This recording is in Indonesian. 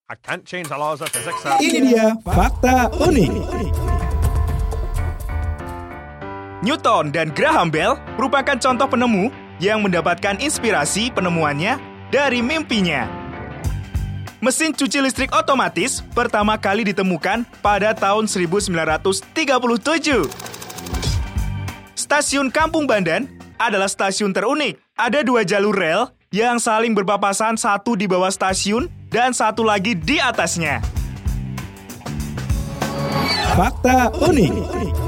I can't change the laws of physics. Ini dia fakta unik. Newton dan Graham Bell merupakan contoh penemu yang mendapatkan inspirasi penemuannya dari mimpinya. Mesin cuci listrik otomatis pertama kali ditemukan pada tahun 1937. Stasiun Kampung Bandan adalah stasiun terunik. Ada 2 jalur rel yang saling berpapasan, satu di bawah stasiun dan satu lagi di atasnya. Fakta unik.